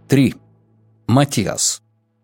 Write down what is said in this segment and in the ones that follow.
3. Матиас.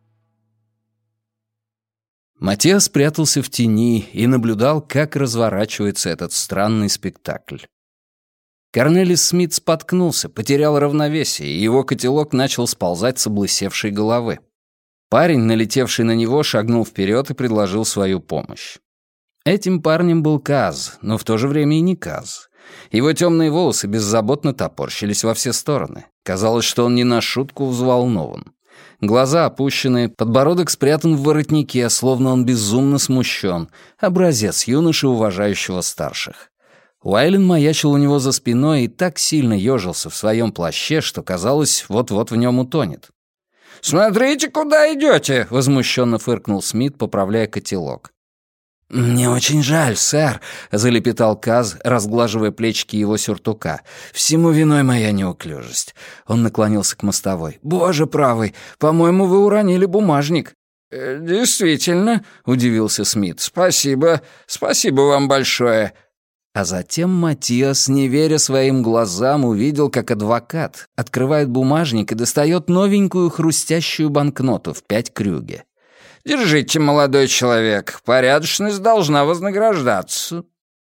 Матиас прятался в тени и наблюдал, как разворачивается этот странный спектакль. Корнелис Смит споткнулся, потерял равновесие, и его котелок начал сползать с облысевшей головы. Парень, налетевший на него, шагнул вперед и предложил свою помощь. Этим парнем был Каз, но в то же время и не Каз. Его темные волосы беззаботно топорщились во все стороны. Казалось, что он не на шутку взволнован. Глаза опущены, подбородок спрятан в воротнике, словно он безумно смущен. Образец юноши, уважающего старших. Уайлен маячил у него за спиной и так сильно ежился в своем плаще, что казалось, вот-вот в нем утонет. «Смотрите, куда идете!» — возмущенно фыркнул Смит, поправляя котелок. «Мне очень жаль, сэр», — залепетал Каз, разглаживая плечики его сюртука. «Всему виной моя неуклюжесть». Он наклонился к мостовой. «Боже правый, по-моему, вы уронили бумажник». «Действительно», — удивился Смит. «Спасибо вам большое». А затем Матиас, не веря своим глазам, увидел, как адвокат открывает бумажник и достает новенькую хрустящую банкноту в 5 крюге. «Держите, молодой человек, порядочность должна вознаграждаться».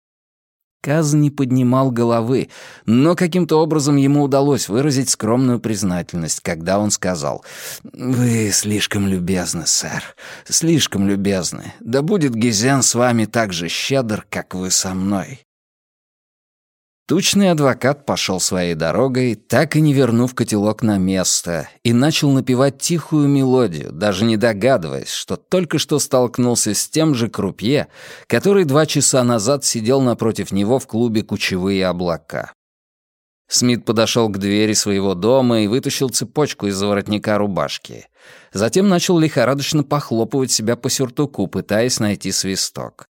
Каз не поднимал головы, но каким-то образом ему удалось выразить скромную признательность, когда он сказал: «Вы слишком любезны, сэр, слишком любезны. Да будет Гизен с вами так же щедр, как вы со мной». Тучный адвокат пошел своей дорогой, так и не вернув котелок на место, и начал напевать тихую мелодию, даже не догадываясь, что только что столкнулся с тем же крупье, который 2 часа назад сидел напротив него в клубе «Кучевые облака». Смит подошел к двери своего дома и вытащил цепочку из-за воротника рубашки. Затем начал лихорадочно похлопывать себя по сюртуку, пытаясь найти свисток.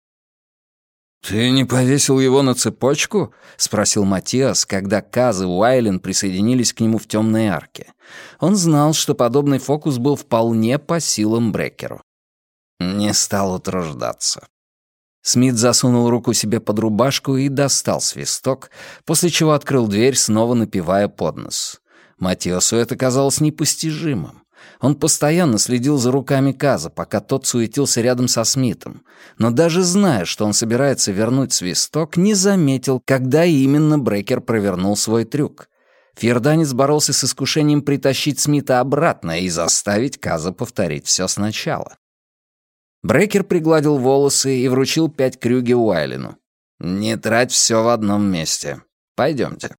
«Ты не повесил его на цепочку?» — спросил Матиас, когда Каз и Уайлен присоединились к нему в темной арке. Он знал, что подобный фокус был вполне по силам Брекеру. Не стал утруждаться. Смит засунул руку себе под рубашку и достал свисток, после чего открыл дверь, снова напевая под нос. Матиасу это казалось непостижимым. Он постоянно следил за руками Каза, пока тот суетился рядом со Смитом, но даже зная, что он собирается вернуть свисток, не заметил, когда именно Брекер провернул свой трюк. Фьерданец боролся с искушением притащить Смита обратно и заставить Каза повторить все сначала. Брекер пригладил волосы и вручил 5 крюги Уайлену. «Не трать все в одном месте. Пойдемте».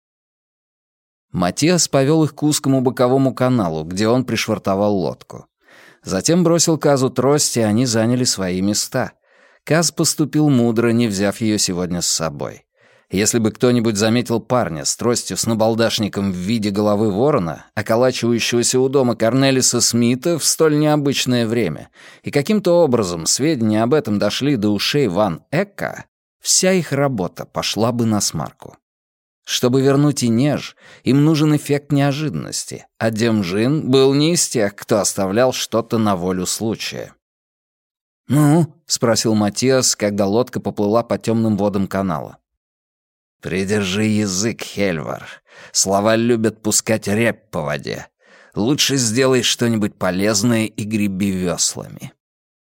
Матиас повел их к узкому боковому каналу, где он пришвартовал лодку. Затем бросил Казу трость, и они заняли свои места. Каз поступил мудро, не взяв ее сегодня с собой. Если бы кто-нибудь заметил парня с тростью с набалдашником в виде головы ворона, околачивающегося у дома Корнелиса Смита в столь необычное время, и каким-то образом сведения об этом дошли до ушей Ван Эка, вся их работа пошла бы насмарку. Чтобы вернуть Инеж, им нужен эффект неожиданности, а Демжин был не из тех, кто оставлял что-то на волю случая. «Ну?» — спросил Матиас, когда лодка поплыла по темным водам канала. «Придержи язык, Хельвар. Слова любят пускать рябь по воде. Лучше сделай что-нибудь полезное и греби веслами».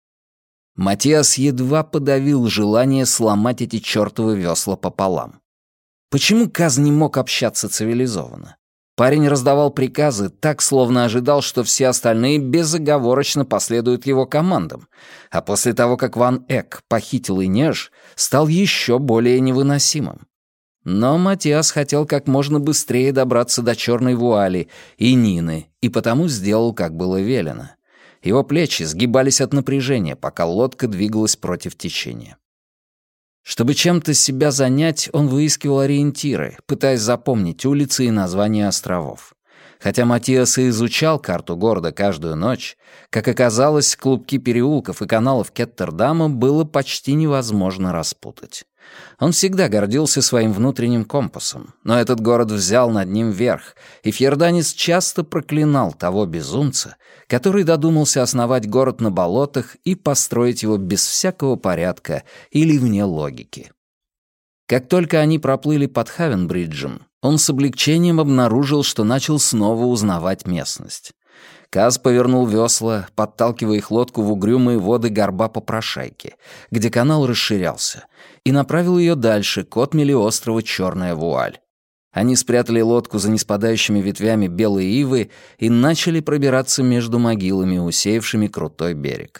Матиас едва подавил желание сломать эти чертовы весла пополам. Почему Каз не мог общаться цивилизованно? Парень раздавал приказы так, словно ожидал, что все остальные безоговорочно последуют его командам, а после того, как Ван Эк похитил Инеж, стал еще более невыносимым. Но Матиас хотел как можно быстрее добраться до черной вуали и Нины, и потому сделал, как было велено. Его плечи сгибались от напряжения, пока лодка двигалась против течения. Чтобы чем-то себя занять, он выискивал ориентиры, пытаясь запомнить улицы и названия островов. Хотя Матиас и изучал карту города каждую ночь, как оказалось, клубки переулков и каналов Кеттердама было почти невозможно распутать. Он всегда гордился своим внутренним компасом, но этот город взял над ним верх, и фьерданец часто проклинал того безумца, который додумался основать город на болотах и построить его без всякого порядка или вне логики. Как только они проплыли под Хавенбриджем, он с облегчением обнаружил, что начал снова узнавать местность. Каз повернул весла, подталкивая их лодку в угрюмые воды горба Попрошайки, где канал расширялся, и направил ее дальше, к отмели острова Черная Вуаль. Они спрятали лодку за неспадающими ветвями белой ивы и начали пробираться между могилами, усеявшими крутой берег.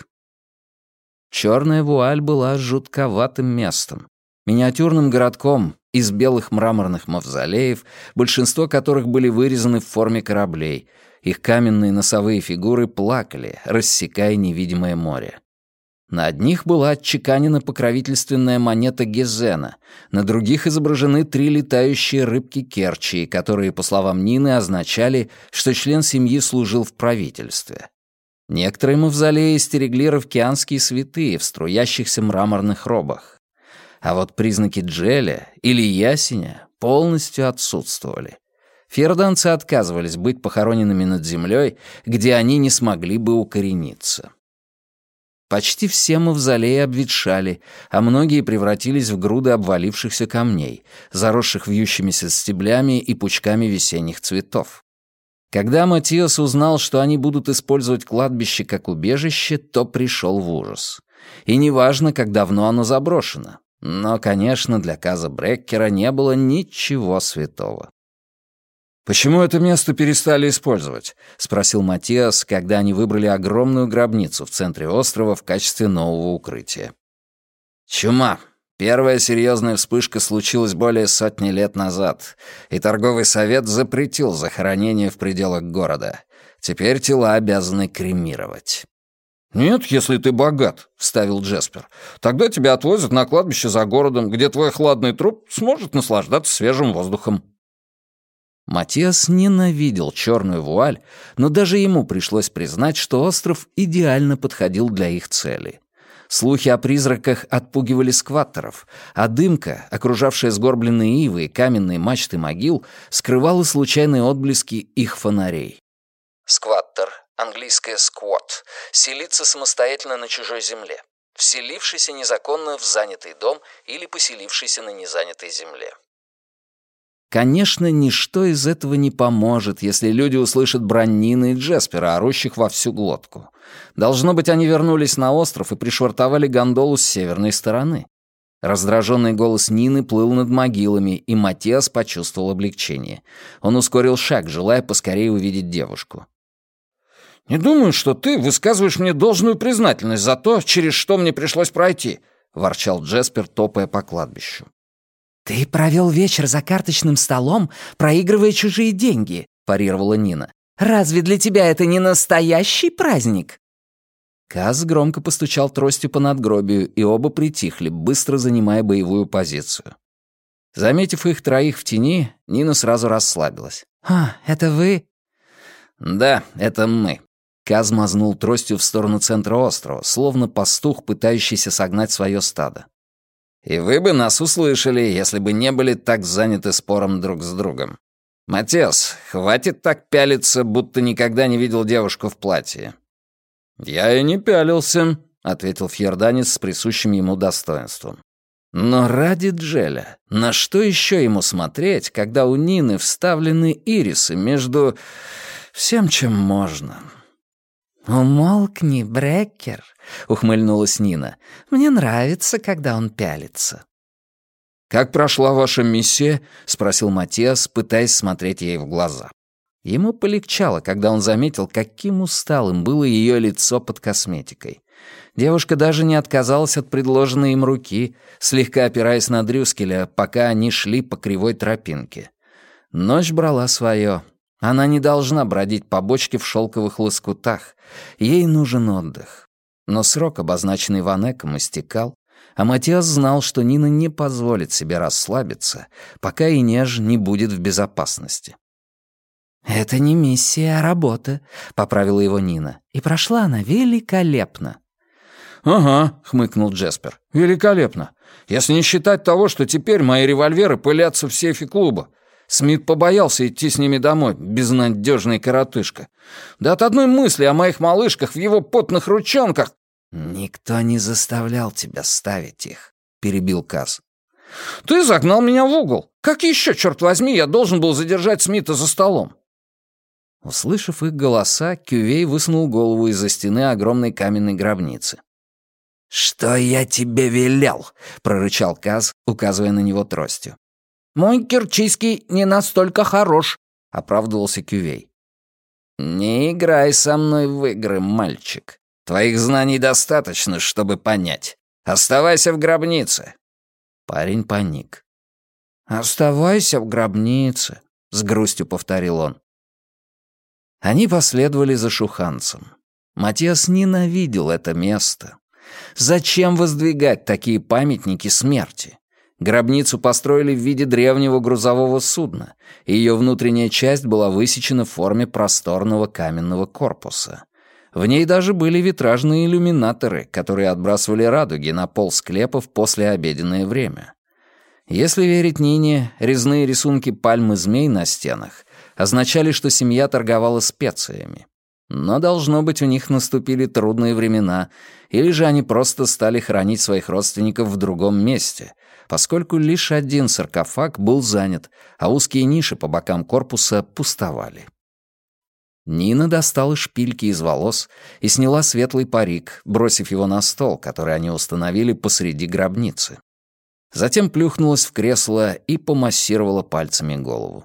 Черная Вуаль была жутковатым местом, миниатюрным городком из белых мраморных мавзолеев, большинство которых были вырезаны в форме кораблей. Их каменные носовые фигуры плакали, рассекая невидимое море. На одних была отчеканена покровительственная монета Гезена, на других изображены 3 летающие рыбки Керчи, которые, по словам Нины, означали, что член семьи служил в правительстве. Некоторые мавзолеи стерегли равкианские святые в струящихся мраморных робах. А вот признаки Джеля или ясеня полностью отсутствовали. Фьерданцы отказывались быть похороненными над землей, где они не смогли бы укорениться. Почти все мавзолеи обветшали, а многие превратились в груды обвалившихся камней, заросших вьющимися стеблями и пучками весенних цветов. Когда Матиас узнал, что они будут использовать кладбище как убежище, то пришел в ужас. И неважно, как давно оно заброшено. Но, конечно, для Каза Бреккера не было ничего святого. «Почему это место перестали использовать?» — спросил Матиас, когда они выбрали огромную гробницу в центре острова в качестве нового укрытия. «Чума. Первая серьезная вспышка случилась более 100 лет назад, и торговый совет запретил захоронение в пределах города. Теперь тела обязаны кремировать». «Нет, если ты богат», — вставил Джеспер. «Тогда тебя отвозят на кладбище за городом, где твой хладный труп сможет наслаждаться свежим воздухом». Матиас ненавидел Черную Вуаль, но даже ему пришлось признать, что остров идеально подходил для их цели. Слухи о призраках отпугивали скваттеров, а дымка, окружавшая сгорбленные ивы и каменные мачты могил, скрывала случайные отблески их фонарей. Скваттер, английское squat, селиться самостоятельно на чужой земле, вселившийся незаконно в занятый дом или поселившийся на незанятой земле. Конечно, ничто из этого не поможет, если люди услышат брань Нины и Джеспера, орущих во всю глотку. Должно быть, они вернулись на остров и пришвартовали гондолу с северной стороны. Раздраженный голос Нины плыл над могилами, и Матиас почувствовал облегчение. Он ускорил шаг, желая поскорее увидеть девушку. «Не думаю, что ты высказываешь мне должную признательность за то, через что мне пришлось пройти», — ворчал Джеспер, топая по кладбищу. «Ты провел вечер за карточным столом, проигрывая чужие деньги», — парировала Нина. «Разве для тебя это не настоящий праздник?» Каз громко постучал тростью по надгробию, и оба притихли, быстро занимая боевую позицию. Заметив их троих в тени, Нина сразу расслабилась. Это вы?» «Да, это мы». Каз мазнул тростью в сторону центра острова, словно пастух, пытающийся согнать свое стадо. «И вы бы нас услышали, если бы не были так заняты спором друг с другом. Матиас, хватит так пялиться, будто никогда не видел девушку в платье». «Я и не пялился», — ответил фьерданец с присущим ему достоинством. Но ради Джеля, на что еще ему смотреть, когда у Нины вставлены ирисы между всем, чем можно? «Умолкни, Бреккер», — ухмыльнулась Нина. «Мне нравится, когда он пялится». «Как прошла ваша миссия?» — спросил Матиас, пытаясь смотреть ей в глаза. Ему полегчало, когда он заметил, каким усталым было ее лицо под косметикой. Девушка даже не отказалась от предложенной им руки, слегка опираясь на Дрюскеля, пока они шли по кривой тропинке. Ночь брала свое. Она не должна бродить по бочке в шелковых лоскутах. Ей нужен отдых. Но срок, обозначенный Ванеком, истекал, а Матиас знал, что Нина не позволит себе расслабиться, пока Инеж не будет в безопасности. «Это не миссия, а работа», — поправила его Нина. «И прошла она великолепно». «Ага», — хмыкнул Джеспер. «Великолепно. Если не считать того, что теперь мои револьверы пылятся в сейфе клуба. Смит побоялся идти с ними домой, безнадежный коротышка. Да от одной мысли о моих малышках в его потных ручонках...» «Никто не заставлял тебя ставить их», — перебил Каз. «Ты загнал меня в угол. Как еще, черт возьми, я должен был задержать Смита за столом?» Услышав их голоса, Кювей высунул голову из-за стены огромной каменной гробницы. «Что я тебе велел?» — прорычал Каз, указывая на него тростью. «Мой кирчийский не настолько хорош», — оправдывался Кювей. «Не играй со мной в игры, мальчик. Твоих знаний достаточно, чтобы понять. Оставайся в гробнице». Парень паник. «Оставайся в гробнице», — с грустью повторил он. Они последовали за шуханцем. Матиас ненавидел это место. Зачем воздвигать такие памятники смерти? Гробницу построили в виде древнего грузового судна, и ее внутренняя часть была высечена в форме просторного каменного корпуса. В ней даже были витражные иллюминаторы, которые отбрасывали радуги на пол склепа в послеобеденное время. Если верить Нине, резные рисунки пальм и змей на стенах означали, что семья торговала специями. Но, должно быть, у них наступили трудные времена, или же они просто стали хранить своих родственников в другом месте, поскольку лишь один саркофаг был занят, а узкие ниши по бокам корпуса пустовали. Нина достала шпильки из волос и сняла светлый парик, бросив его на стол, который они установили посреди гробницы. Затем плюхнулась в кресло и помассировала пальцами голову.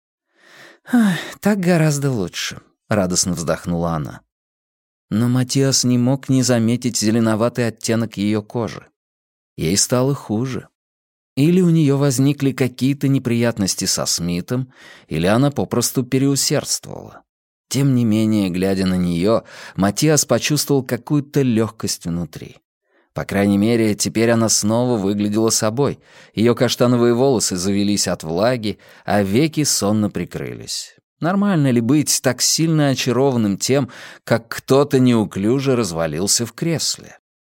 «Так гораздо лучше», — радостно вздохнула она. Но Матиас не мог не заметить зеленоватый оттенок ее кожи. Ей стало хуже. Или у нее возникли какие-то неприятности со Смитом, или она попросту переусердствовала. Тем не менее, глядя на нее, Матиас почувствовал какую-то легкость внутри. По крайней мере, теперь она снова выглядела собой. Ее каштановые волосы завились от влаги, а веки сонно прикрылись. Нормально ли быть так сильно очарованным тем, как кто-то неуклюже развалился в кресле?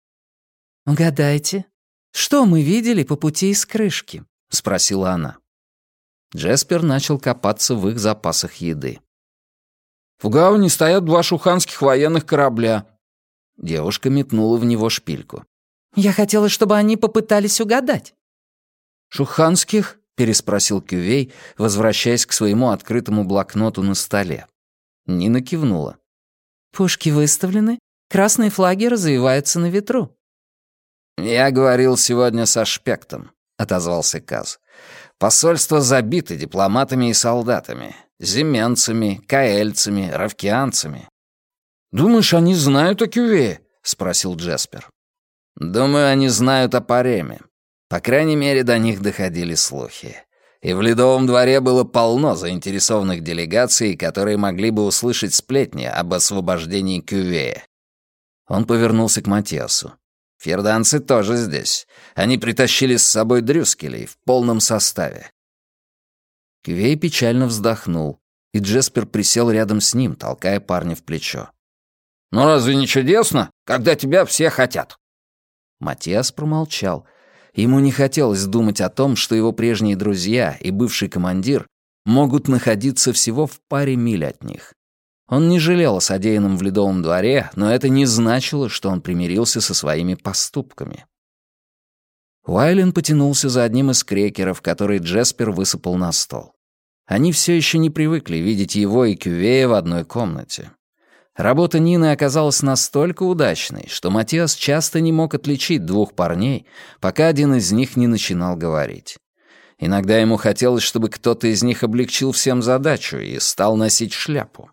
«Угадайте, что мы видели по пути из крышки?» — спросила она. Джеспер начал копаться в их запасах еды. «В гавани стоят 2 шуханских военных корабля». Девушка метнула в него шпильку. «Я хотела, чтобы они попытались угадать». «Шуханских?» — переспросил Кювей, возвращаясь к своему открытому блокноту на столе. Нина кивнула. «Пушки выставлены, красные флаги развиваются на ветру». «Я говорил сегодня со Шпектом», — отозвался Каз. «Посольство забито дипломатами и солдатами, зименцами, каэльцами, равкианцами». «Думаешь, они знают о Кювее?» — спросил Джеспер. «Думаю, они знают о Пареме. По крайней мере, до них доходили слухи. И в Ледовом дворе было полно заинтересованных делегаций, которые могли бы услышать сплетни об освобождении Кювея». Он повернулся к Матиасу. «Фьерданцы тоже здесь. Они притащили с собой дрюскелей в полном составе». Кювей печально вздохнул, и Джеспер присел рядом с ним, толкая парня в плечо. «Ну разве не чудесно, когда тебя все хотят?» Матиас промолчал. Ему не хотелось думать о том, что его прежние друзья и бывший командир могут находиться всего в паре миль от них. Он не жалел о содеянном в Ледовом дворе, но это не значило, что он примирился со своими поступками. Уайлен потянулся за одним из крекеров, который Джеспер высыпал на стол. Они все еще не привыкли видеть его и Кювея в одной комнате. Работа Нины оказалась настолько удачной, что Матиас часто не мог отличить 2 парней, пока один из них не начинал говорить. Иногда ему хотелось, чтобы кто-то из них облегчил всем задачу и стал носить шляпу.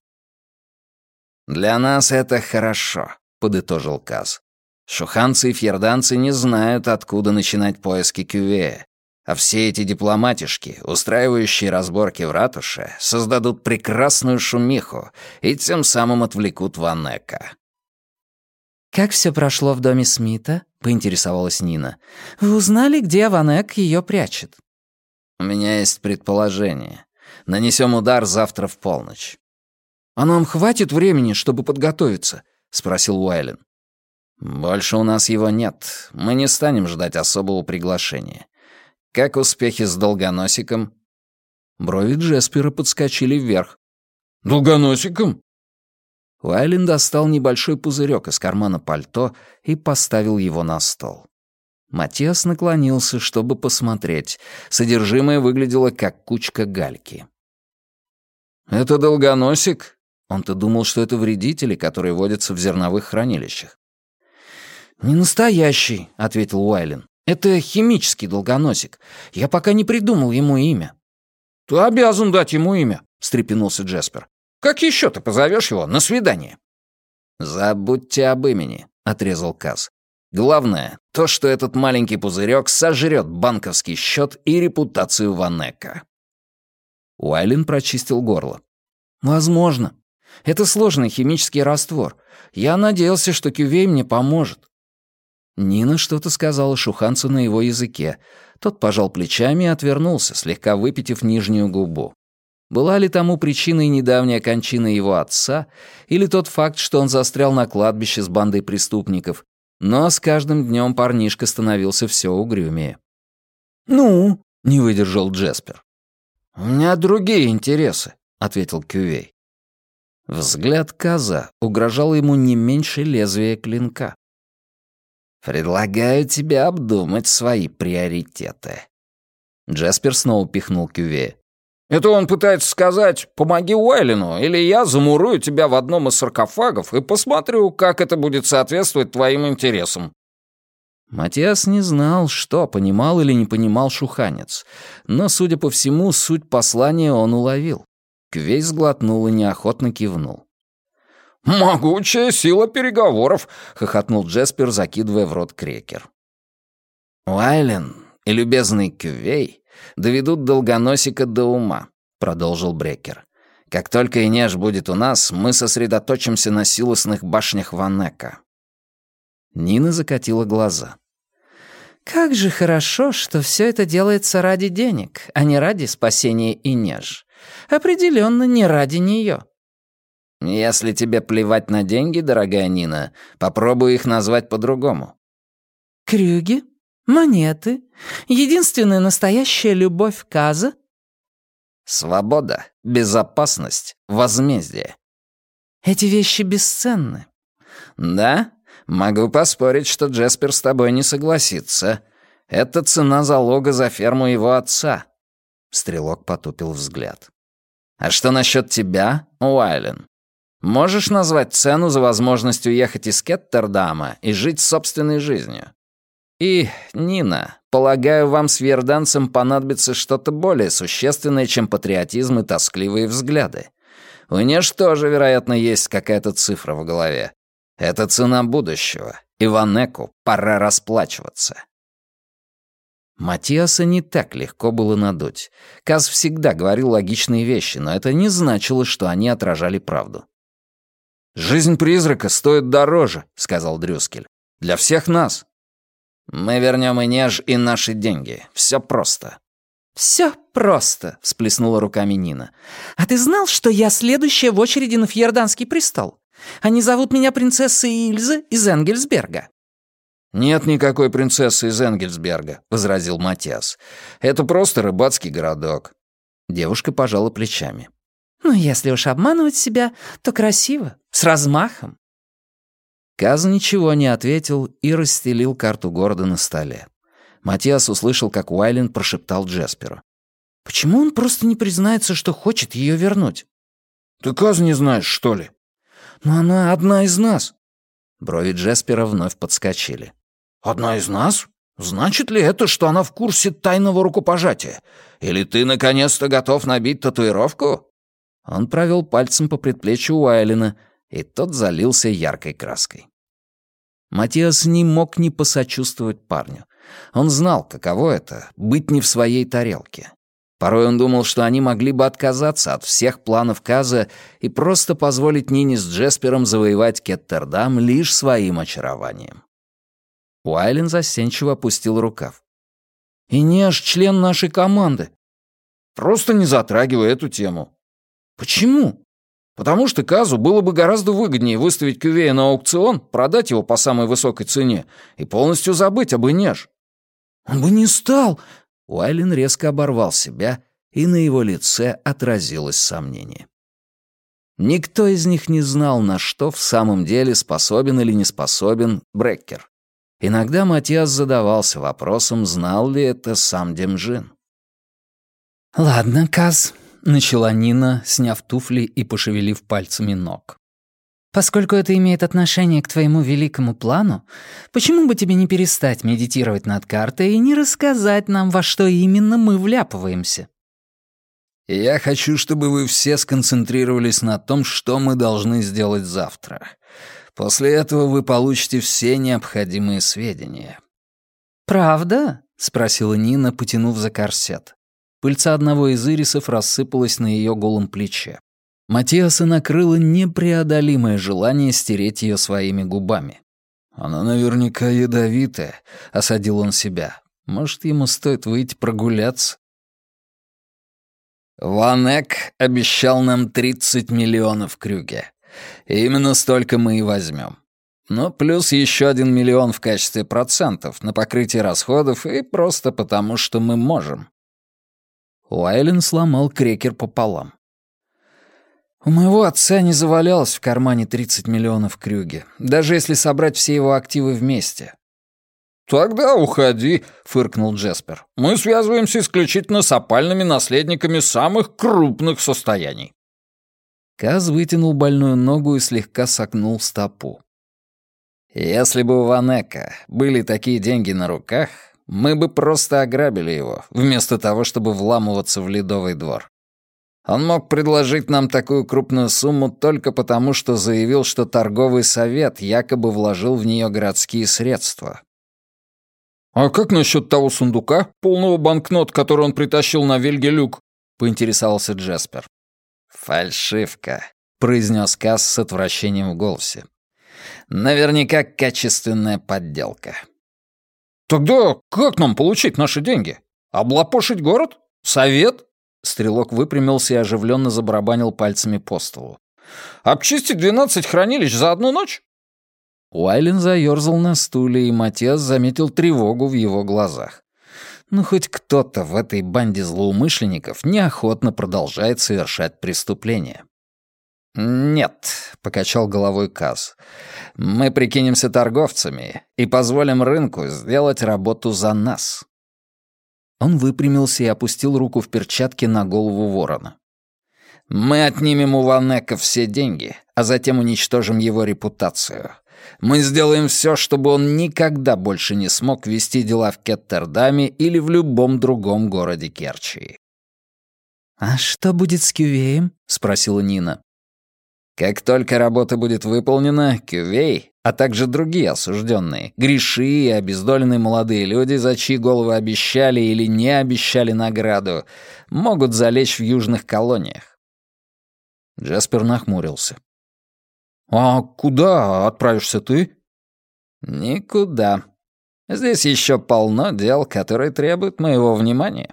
«Для нас это хорошо», — подытожил Каз. «Шуханцы и фьерданцы не знают, откуда начинать поиски Кювея, а все эти дипломатишки, устраивающие разборки в ратуше, создадут прекрасную шумиху и тем самым отвлекут Ванека». «Как все прошло в доме Смита?» — поинтересовалась Нина. «Вы узнали, где Ванек ее прячет?» «У меня есть предположение. Нанесем удар завтра в полночь». «А нам хватит времени, чтобы подготовиться?» — спросил Уайлен. «Больше у нас его нет. Мы не станем ждать особого приглашения. Как успехи с Долгоносиком?» Брови Джеспера подскочили вверх. «Долгоносиком?» Уайлен достал небольшой пузырек из кармана пальто и поставил его на стол. Матиас наклонился, чтобы посмотреть. Содержимое выглядело как кучка гальки. «Это Долгоносик? Он-то думал, что это вредители, которые водятся в зерновых хранилищах. «Не настоящий», — ответил Уайлен. «Это химический долгоносик. Я пока не придумал ему имя». «Ты обязан дать ему имя», — встрепенулся Джеспер. «Как еще ты позовешь его на свидание?» «Забудьте об имени», — отрезал Каз. «Главное, то, что этот маленький пузырек сожрет банковский счет и репутацию Ванека». Уайлен прочистил горло. «Возможно. Это сложный химический раствор. Я надеялся, что Кювей мне поможет». Нина что-то сказала шуханцу на его языке. Тот пожал плечами и отвернулся, слегка выпитив нижнюю губу. Была ли тому причиной недавняя кончина его отца или тот факт, что он застрял на кладбище с бандой преступников, но с каждым днем парнишка становился все угрюмее. «Ну?» — не выдержал Джеспер. «У меня другие интересы», — ответил Кювей. Взгляд Каза угрожал ему не меньше лезвия клинка. «Предлагаю тебе обдумать свои приоритеты». Джеспер снова пихнул Кювея. «Это он пытается сказать, помоги Уайлену, или я замурую тебя в одном из саркофагов и посмотрю, как это будет соответствовать твоим интересам». Матиас не знал, что понимал или не понимал шуханец, но, судя по всему, суть послания он уловил. Кювей сглотнул и неохотно кивнул. «Могучая сила переговоров», — хохотнул Джеспер, закидывая в рот крекер. «Уайлен и любезный Кювей доведут долгоносика до ума», — продолжил Брекер. «Как только Инеш будет у нас, мы сосредоточимся на силосных башнях Ванека». Нина закатила глаза. «Как же хорошо, что все это делается ради денег, а не ради спасения Инеж. Определенно не ради нее». «Если тебе плевать на деньги, дорогая Нина, попробуй их назвать по-другому». «Крюги? Монеты? Единственная настоящая любовь Каза?» «Свобода, безопасность, возмездие». «Эти вещи бесценны». «Да? Могу поспорить, что Джеспер с тобой не согласится. Это цена залога за ферму его отца». Стрелок потупил взгляд. «А что насчет тебя, Уайлен? Можешь назвать цену за возможность уехать из Кеттердама и жить собственной жизнью? И, Нина, полагаю, вам с верданцем понадобится что-то более существенное, чем патриотизм и тоскливые взгляды. У Неж тоже, вероятно, есть какая-то цифра в голове. Это цена будущего, и Ванеку пора расплачиваться». Матиаса не так легко было надуть. Каз всегда говорил логичные вещи, но это не значило, что они отражали правду. «Жизнь призрака стоит дороже», — сказал Дрюскель. «Для всех нас». «Мы вернем Инеж и наши деньги. Все просто». «Все просто», — всплеснула руками Нина. «А ты знал, что я следующая в очереди на Фьерданский престол? Они зовут меня принцессой Ильза из Энгельсберга». «Нет никакой принцессы из Энгельсберга», — возразил Матиас. «Это просто рыбацкий городок». Девушка пожала плечами. «Ну, если уж обманывать себя, то красиво, с размахом». Каз ничего не ответил и расстелил карту города на столе. Матиас услышал, как Уайлен прошептал Джесперу. «Почему он просто не признается, что хочет ее вернуть?» «Ты Каз не знаешь, что ли?» «Но она одна из нас». Брови Джеспера вновь подскочили. «Одна из нас? Значит ли это, что она в курсе тайного рукопожатия? Или ты наконец-то готов набить татуировку?» Он провел пальцем по предплечью Уайлена, и тот залился яркой краской. Матиас не мог не посочувствовать парню. Он знал, каково это — быть не в своей тарелке. Порой он думал, что они могли бы отказаться от всех планов Каза и просто позволить Нине с Джеспером завоевать Кеттердам лишь своим очарованием. Уайлен застенчиво опустил рукав. «Инеш — член нашей команды. Просто не затрагивай эту тему». «Почему?» «Потому что Казу было бы гораздо выгоднее выставить Кювея на аукцион, продать его по самой высокой цене и полностью забыть об Инеш». «Он бы не стал!» Уайлен резко оборвал себя, и на его лице отразилось сомнение. Никто из них не знал, на что в самом деле способен или не способен Бреккер. Иногда Матиас задавался вопросом, знал ли это сам Демжин. «Ладно, Каз, — начала Нина, сняв туфли и пошевелив пальцами ног. «Поскольку это имеет отношение к твоему великому плану, почему бы тебе не перестать медитировать над картой и не рассказать нам, во что именно мы вляпываемся?» «Я хочу, чтобы вы все сконцентрировались на том, что мы должны сделать завтра. После этого вы получите все необходимые сведения». «Правда?» — спросила Нина, потянув за корсет. Пыльца одного из ирисов рассыпалась на ее голом плече. Матиаса накрыло непреодолимое желание стереть ее своими губами. «Она наверняка ядовитая», — осадил он себя. «Может, ему стоит выйти прогуляться?» «Ван Эк обещал нам 30 миллионов крюге. И именно столько мы и возьмем. Но плюс еще 1 миллион в качестве процентов на покрытие расходов и просто потому, что мы можем». Уайлен сломал крекер пополам. «У моего отца не завалялось в кармане 30 миллионов крюге, даже если собрать все его активы вместе». «Тогда уходи», — фыркнул Джеспер. «Мы связываемся исключительно с опальными наследниками самых крупных состояний». Каз вытянул больную ногу и слегка согнул стопу. «Если бы у Ванека были такие деньги на руках, мы бы просто ограбили его, вместо того, чтобы вламываться в Ледовый двор. Он мог предложить нам такую крупную сумму только потому, что заявил, что торговый совет якобы вложил в нее городские средства». «А как насчет того сундука, полного банкнот, который он притащил на Вельгелюк?» — поинтересовался Джеспер. «Фальшивка», — произнес Касс с отвращением в голосе. «Наверняка качественная подделка». «Тогда как нам получить наши деньги? Облапошить город? Совет?» Стрелок выпрямился и оживленно забарабанил пальцами по столу. «Обчистить 12 хранилищ за одну ночь?» Уайлен заёрзал на стуле, и Матиас заметил тревогу в его глазах. Ну, хоть кто-то в этой банде злоумышленников неохотно продолжает совершать преступления. «Нет», — покачал головой Каз, — «мы прикинемся торговцами и позволим рынку сделать работу за нас». Он выпрямился и опустил руку в перчатке на голову ворона. «Мы отнимем у Ванека все деньги, а затем уничтожим его репутацию. Мы сделаем все, чтобы он никогда больше не смог вести дела в Кеттердаме или в любом другом городе Керчи». «А что будет с Кювеем?» — спросила Нина. «Как только работа будет выполнена, Кювей, а также другие осужденные, греши и обездоленные молодые люди, за чьи головы обещали или не обещали награду, могут залечь в южных колониях». Джеспер нахмурился. «А куда отправишься ты?» «Никуда. Здесь еще полно дел, которые требуют моего внимания».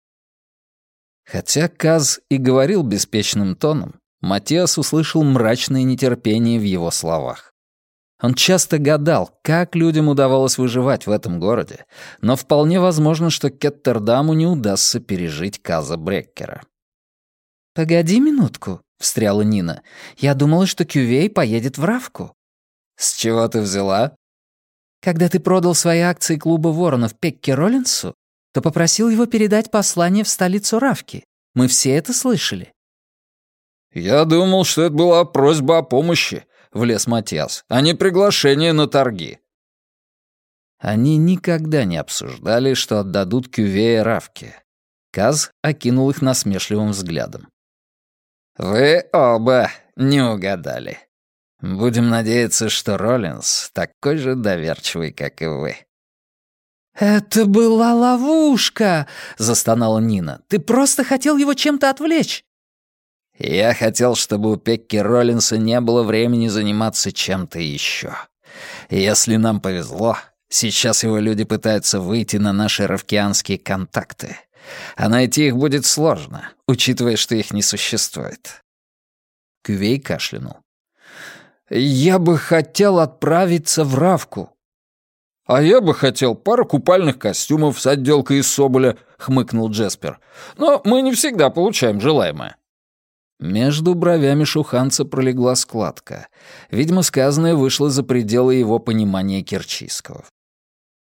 Хотя Каз и говорил беспечным тоном, Матиас услышал мрачное нетерпение в его словах. Он часто гадал, как людям удавалось выживать в этом городе, но вполне возможно, что Кеттердаму не удастся пережить Каза Бреккера. «Погоди минутку», — встряла Нина. «Я думала, что Кювей поедет в Равку». «С чего ты взяла?» «Когда ты продал свои акции клуба воронов Пекке Роллинсу, то попросил его передать послание в столицу Равки. Мы все это слышали». «Я думал, что это была просьба о помощи», — влез Матиас, «а не приглашение на торги». Они никогда не обсуждали, что отдадут Кювея Равке. Каз окинул их насмешливым взглядом. «Вы оба не угадали. Будем надеяться, что Роллинс такой же доверчивый, как и вы». «Это была ловушка!» — застонала Нина. «Ты просто хотел его чем-то отвлечь». «Я хотел, чтобы у Пекки Роллинса не было времени заниматься чем-то еще. Если нам повезло, сейчас его люди пытаются выйти на наши равкианские контакты. А найти их будет сложно, учитывая, что их не существует». Кювей кашлянул. «Я бы хотел отправиться в Равку». «А я бы хотел пару купальных костюмов с отделкой из соболя», — хмыкнул Джеспер. «Но мы не всегда получаем желаемое». Между бровями шуханца пролегла складка. Видимо, сказанное вышло за пределы его понимания керчийского.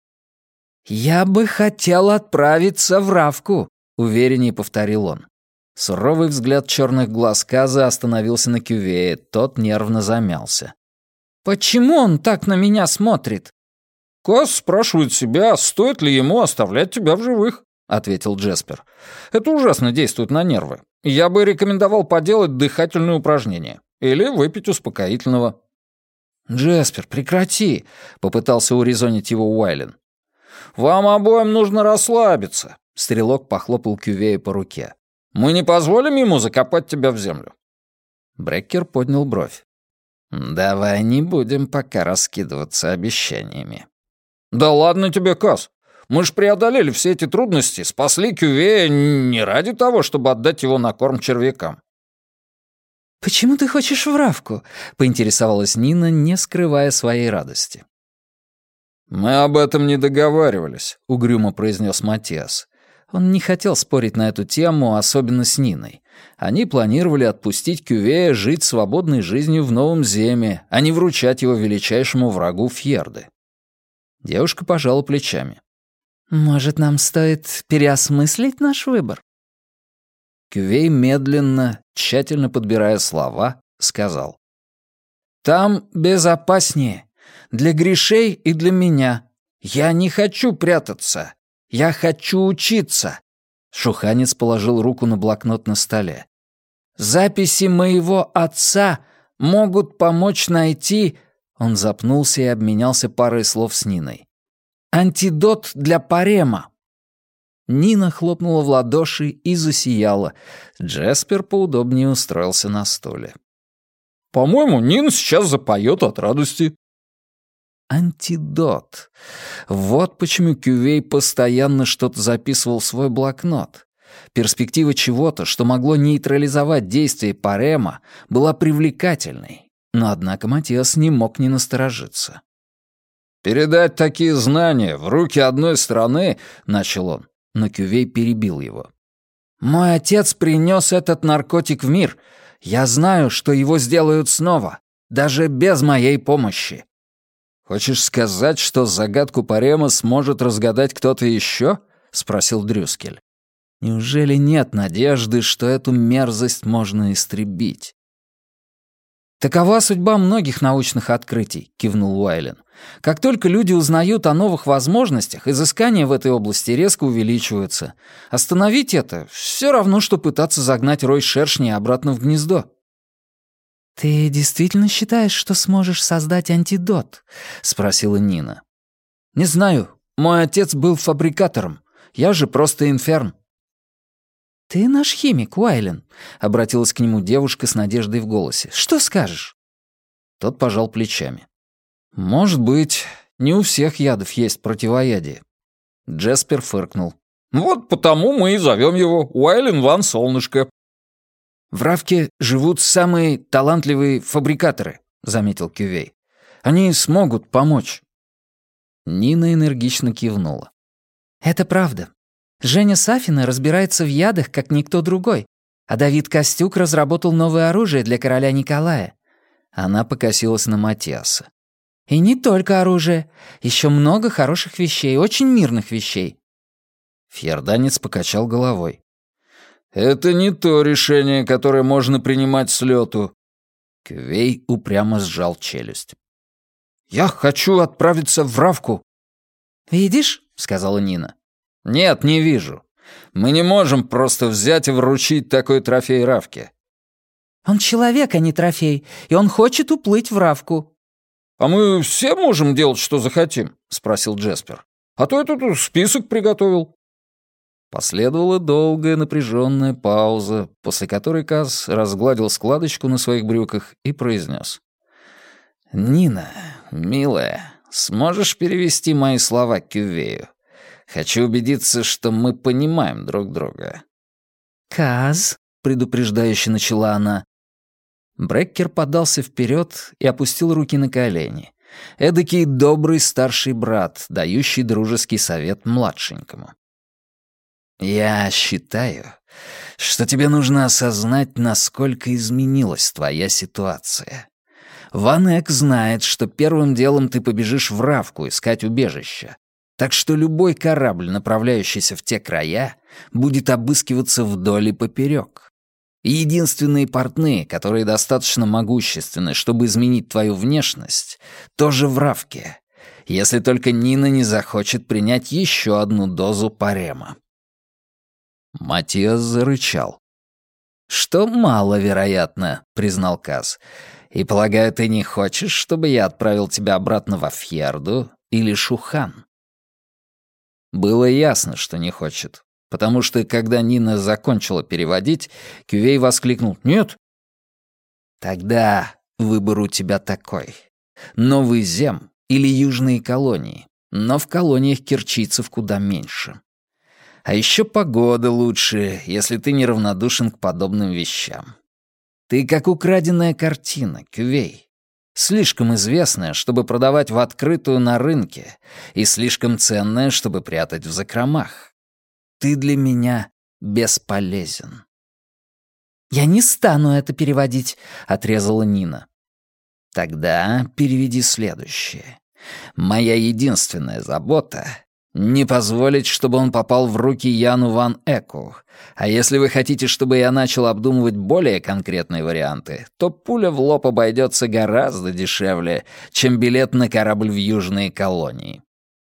«Я бы хотел отправиться в Равку», — увереннее повторил он. Суровый взгляд черных глаз Казы остановился на Кювее, тот нервно замялся. «Почему он так на меня смотрит?» «Каз спрашивает себя, стоит ли ему оставлять тебя в живых», — ответил Джеспер. «Это ужасно действует на нервы. Я бы рекомендовал поделать дыхательные упражнения или выпить успокоительного». «Джеспер, прекрати!» — попытался урезонить его Уайлен. «Вам обоим нужно расслабиться», — Стрелок похлопал Кювея по руке. «Мы не позволим ему закопать тебя в землю». Бреккер поднял бровь. «Давай не будем пока раскидываться обещаниями». «Да ладно тебе, Каз. Мы ж преодолели все эти трудности, спасли Кювея не ради того, чтобы отдать его на корм червякам». «Почему ты хочешь в Равку?» — поинтересовалась Нина, не скрывая своей радости. «Мы об этом не договаривались», — угрюмо произнес Матиас. Он не хотел спорить на эту тему, особенно с Ниной. Они планировали отпустить Кювея жить свободной жизнью в Новом Земе, а не вручать его величайшему врагу Фьерды. Девушка пожала плечами. «Может, нам стоит переосмыслить наш выбор?» Кювей медленно, тщательно подбирая слова, сказал. «Там безопаснее. Для грешей и для меня. Я не хочу прятаться. Я хочу учиться». Шуханец положил руку на блокнот на столе. «Записи моего отца могут помочь найти...» Он запнулся и обменялся парой слов с Ниной. «Антидот для парема». Нина хлопнула в ладоши и засияла. Джеспер поудобнее устроился на стуле. «По-моему, Нина сейчас запоет от радости». Антидот. Вот почему Кювей постоянно что-то записывал в свой блокнот. Перспектива чего-то, что могло нейтрализовать действие парема, была привлекательной. Но, однако, Матиас не мог не насторожиться. «Передать такие знания в руки одной страны», — начал он, но Кювей перебил его. «Мой отец принес этот наркотик в мир. Я знаю, что его сделают снова, даже без моей помощи». «Хочешь сказать, что загадку парема сможет разгадать кто-то еще?» — спросил Дрюскель. «Неужели нет надежды, что эту мерзость можно истребить?» «Такова судьба многих научных открытий», — кивнул Уайлен. «Как только люди узнают о новых возможностях, изыскания в этой области резко увеличиваются. Остановить это — все равно, что пытаться загнать рой шершней обратно в гнездо». «Ты действительно считаешь, что сможешь создать антидот?» — спросила Нина. «Не знаю. Мой отец был фабрикатором. Я же просто инферм». «Ты наш химик, Уайлен», — обратилась к нему девушка с надеждой в голосе. «Что скажешь?» Тот пожал плечами. «Может быть, не у всех ядов есть противоядие». Джеспер фыркнул. «Вот потому мы и зовем его Уайлен Ван Солнышко». «В Равке живут самые талантливые фабрикаторы», — заметил Кювей. «Они смогут помочь». Нина энергично кивнула. «Это правда. Женя Сафина разбирается в ядах, как никто другой, а Давид Костюк разработал новое оружие для короля Николая». Она покосилась на Матиаса. «И не только оружие. Еще много хороших вещей, очень мирных вещей». Фьерданец покачал головой. «Это не то решение, которое можно принимать с лету». Кювей упрямо сжал челюсть. «Я хочу отправиться в Равку». «Видишь?» — сказала Нина. «Нет, не вижу. Мы не можем просто взять и вручить такой трофей Равке». «Он человек, а не трофей, и он хочет уплыть в Равку». «А мы все можем делать, что захотим?» — спросил Джеспер. «А то я тут список приготовил». Последовала долгая напряженная пауза, после которой Каз разгладил складочку на своих брюках и произнес. «Нина, милая, сможешь перевести мои слова к Кювею? Хочу убедиться, что мы понимаем друг друга». «Каз», — предупреждающе начала она. Бреккер подался вперед и опустил руки на колени. Эдакий добрый старший брат, дающий дружеский совет младшенькому. «Я считаю, что тебе нужно осознать, насколько изменилась твоя ситуация. Ван Эк знает, что первым делом ты побежишь в Равку искать убежища. Так что любой корабль, направляющийся в те края, будет обыскиваться вдоль и поперек. И единственные портные, которые достаточно могущественны, чтобы изменить твою внешность, тоже в Равке, если только Нина не захочет принять еще одну дозу парема. Матиас зарычал. «Что маловероятно», — признал Каз. «И, полагаю, ты не хочешь, чтобы я отправил тебя обратно во Фьерду или Шухан?» Было ясно, что не хочет, потому что, когда Нина закончила переводить, Кювей воскликнул «Нет». «Тогда выбор у тебя такой. Новый Зем или южные колонии, но в колониях кирчийцев куда меньше. А еще погода лучше, если ты неравнодушен к подобным вещам. Ты как украденная картина, Кювей. Слишком известная, чтобы продавать в открытую на рынке, и слишком ценная, чтобы прятать в закромах. Ты для меня бесполезен». «Я не стану это переводить», — отрезала Нина. «Тогда переведи следующее. Моя единственная забота — не позволить, чтобы он попал в руки Яну ван Эку. А если вы хотите, чтобы я начал обдумывать более конкретные варианты, то пуля в лоб обойдется гораздо дешевле, чем билет на корабль в южные колонии».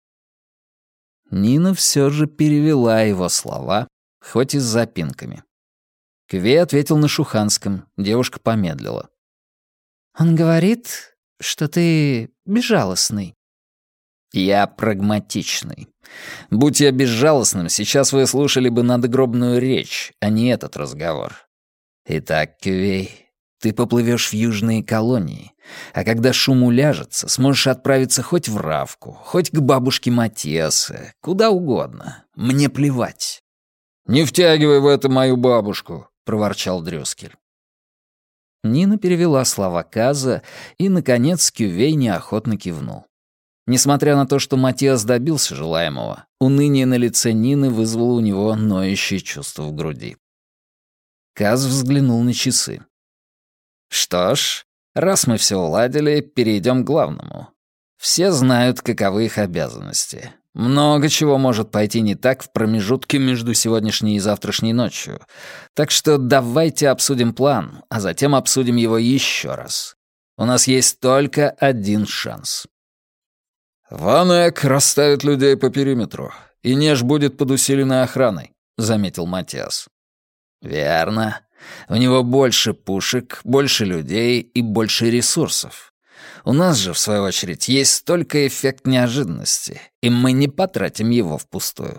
Нина все же перевела его слова, хоть и с запинками. Квей ответил на шуханском, девушка помедлила. «Он говорит, что ты безжалостный». «Я прагматичный. Будь я безжалостным, сейчас вы слушали бы надгробную речь, а не этот разговор. Итак, Кювей, ты поплывешь в южные колонии, а когда шум уляжется, сможешь отправиться хоть в Равку, хоть к бабушке Матиаса, куда угодно. Мне плевать». «Не втягивай в это мою бабушку», — проворчал Дрюскель. Нина перевела слова Каза, и, наконец, Кювей неохотно кивнул. Несмотря на то, что Матиас добился желаемого, уныние на лице Нины вызвало у него ноющее чувство в груди. Каз взглянул на часы. «Что ж, раз мы все уладили, перейдем к главному. Все знают, каковы их обязанности. Много чего может пойти не так в промежутке между сегодняшней и завтрашней ночью. Так что давайте обсудим план, а затем обсудим его еще раз. У нас есть только один шанс». «Ван Эк расставит людей по периметру, и Неж будет под усиленной охраной», — заметил Матиас. «Верно. У него больше пушек, больше людей и больше ресурсов. У нас же, в свою очередь, есть только эффект неожиданности, и мы не потратим его впустую».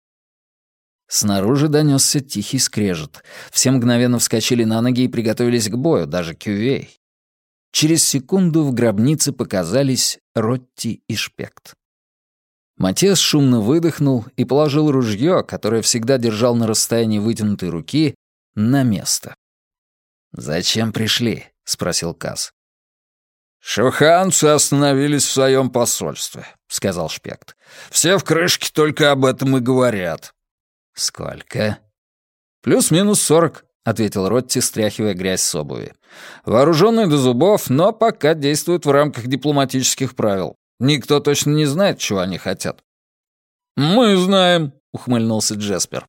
Снаружи донесся тихий скрежет. Все мгновенно вскочили на ноги и приготовились к бою, даже Кювей. Через секунду в гробнице показались Ротти и Шпект. Матиас шумно выдохнул и положил ружье, которое всегда держал на расстоянии вытянутой руки, на место. «Зачем пришли?» — спросил Каз. «Шуханцы остановились в своем посольстве», — сказал Шпект. «Все в крышке только об этом и говорят». «Сколько?» «Плюс-минус 40», — ответил Ротти, стряхивая грязь с обуви. «Вооруженные до зубов, но пока действуют в рамках дипломатических правил. Никто точно не знает, чего они хотят». «Мы знаем», — ухмыльнулся Джеспер.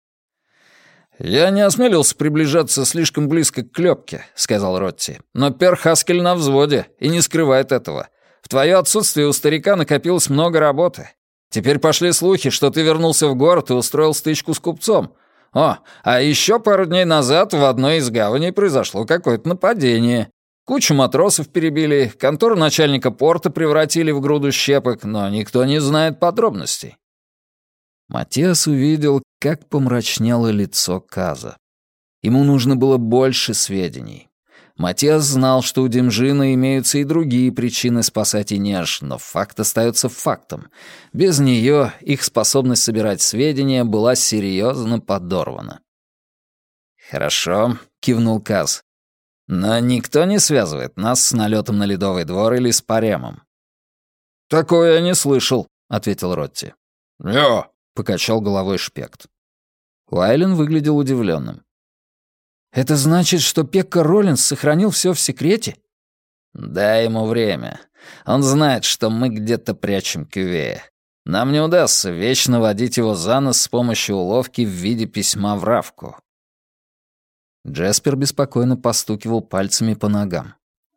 «Я не осмелился приближаться слишком близко к клёпке», — сказал Ротти. «Но Пер Хаскель на взводе и не скрывает этого. В твое отсутствие у старика накопилось много работы. Теперь пошли слухи, что ты вернулся в город и устроил стычку с купцом. О, а еще пару дней назад в одной из гаваней произошло какое-то нападение. Кучу матросов перебили, контору начальника порта превратили в груду щепок, но никто не знает подробностей». Матиас увидел, как помрачнело лицо Каза. Ему нужно было больше сведений. Матиас знал, что у Демжина имеются и другие причины спасать Инеж, но факт остается фактом. Без нее их способность собирать сведения была серьезно подорвана. «Хорошо», — кивнул Каз. «Но никто не связывает нас с налетом на Ледовый двор или с Паремом». «Такое я не слышал», — ответил Ротти. «Я», — покачал головой Шпект. Уайлен выглядел удивленным. «Это значит, что Пекка Роллинс сохранил все в секрете?» «Дай ему время. Он знает, что мы где-то прячем Кювея. Нам не удастся вечно водить его за нос с помощью уловки в виде письма в Равку». Джеспер беспокойно постукивал пальцами по ногам.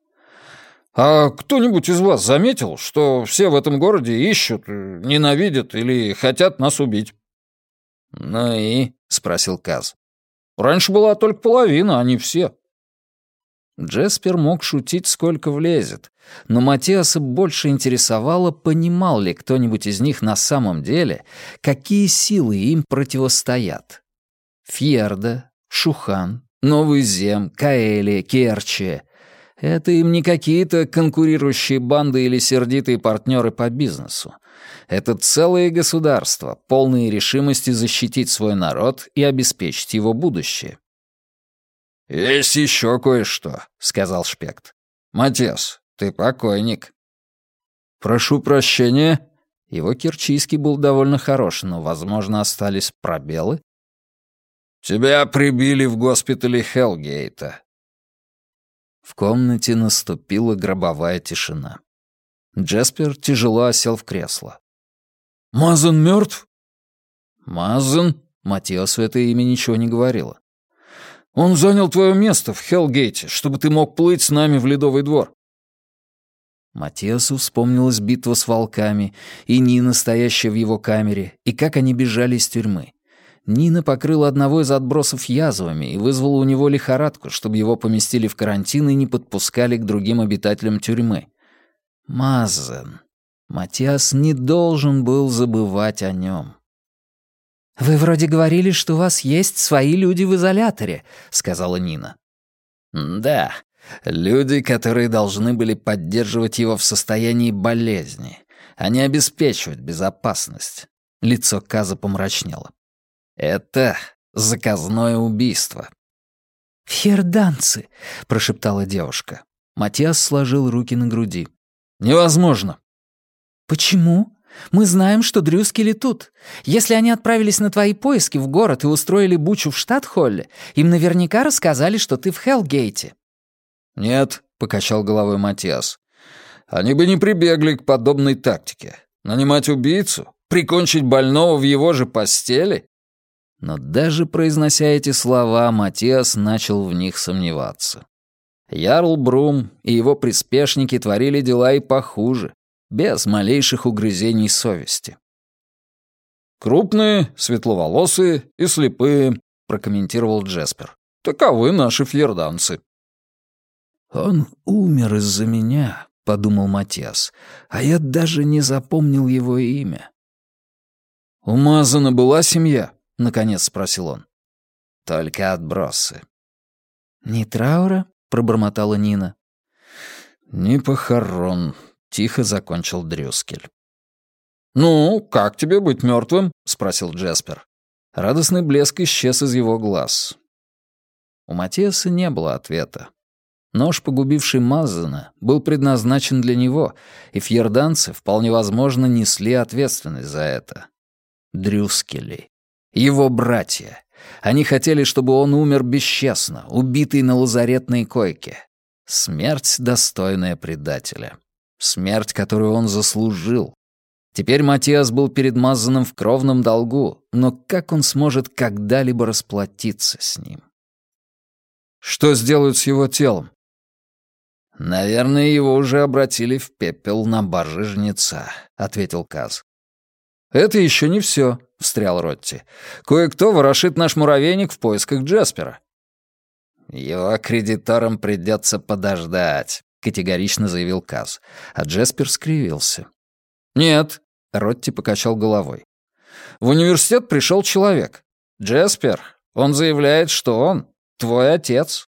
«А кто-нибудь из вас заметил, что все в этом городе ищут, ненавидят или хотят нас убить?» «Ну и?» — спросил Каз. «Раньше была только половина, а не все». Джеспер мог шутить, сколько влезет, но Матиаса больше интересовало, понимал ли кто-нибудь из них на самом деле, какие силы им противостоят. Фьерда, Шухан, Новый Зем, Каэлия, Керчи — это им не какие-то конкурирующие банды или сердитые партнеры по бизнесу. Это целые государства, полные решимости защитить свой народ и обеспечить его будущее. «Есть еще кое-что», — сказал Шпект. «Матиас, ты покойник». «Прошу прощения». Его кирчийский был довольно хорош, но, возможно, остались пробелы. «Тебя прибили в госпитале Хеллгейта». В комнате наступила гробовая тишина. Джеспер тяжело осел в кресло. «Мазен мертв?» «Мазен?» Матиасу это имя ничего не говорило. «Он занял твое место в Хеллгейте, чтобы ты мог плыть с нами в Ледовый двор». Матиасу вспомнилась битва с волками, и Нина, стоящая в его камере, и как они бежали из тюрьмы. Нина покрыла одного из отбросов язвами и вызвала у него лихорадку, чтобы его поместили в карантин и не подпускали к другим обитателям тюрьмы. Мазен. Матиас не должен был забывать о нем. «Вы вроде говорили, что у вас есть свои люди в изоляторе», — сказала Нина. «Да, люди, которые должны были поддерживать его в состоянии болезни, а не обеспечивать безопасность». Лицо Каза помрачнело. «Это заказное убийство». «Фьерданцы», — прошептала девушка. Матиас сложил руки на груди. «Невозможно». «Почему? Мы знаем, что дрюскели тут. Если они отправились на твои поиски в город и устроили бучу в Штатхолле, им наверняка рассказали, что ты в Хеллгейте». «Нет», — покачал головой Матиас. «Они бы не прибегли к подобной тактике. Нанимать убийцу? Прикончить больного в его же постели?» Но даже произнося эти слова, Матиас начал в них сомневаться. Ярл Брум и его приспешники творили дела и похуже, без малейших угрызений совести. «Крупные, светловолосые и слепые», — прокомментировал Джеспер. «Таковы наши фьерданцы». «Он умер из-за меня», — подумал Матиас, «а я даже не запомнил его имя». «У Мазана была семья?» — наконец спросил он. «Только отбросы». «Ни траура?» — пробормотала Нина. «Ни похорон», — тихо закончил Дрюскель. «Ну, как тебе быть мертвым?» — спросил Джеспер. Радостный блеск исчез из его глаз. У Матиаса не было ответа. Нож, погубивший Мазана, был предназначен для него, и фьерданцы, вполне возможно, несли ответственность за это. Дрюскели. Его братья. Они хотели, чтобы он умер бесчестно, убитый на лазаретной койке. Смерть, достойная предателя. Смерть, которую он заслужил. Теперь Матиас был перед Мазаном в кровном долгу, но как он сможет когда-либо расплатиться с ним? «Что сделают с его телом?» «Наверное, его уже обратили в пепел на барже жнеца», — ответил Каз. «Это еще не все», — встрял Ротти. «Кое-кто ворошит наш муравейник в поисках Джеспера». «Его кредиторам придется подождать», — категорично заявил Каз, а Джеспер скривился. «Нет», — Ротти покачал головой. «В университет пришел человек. Джеспер, он заявляет, что он твой отец».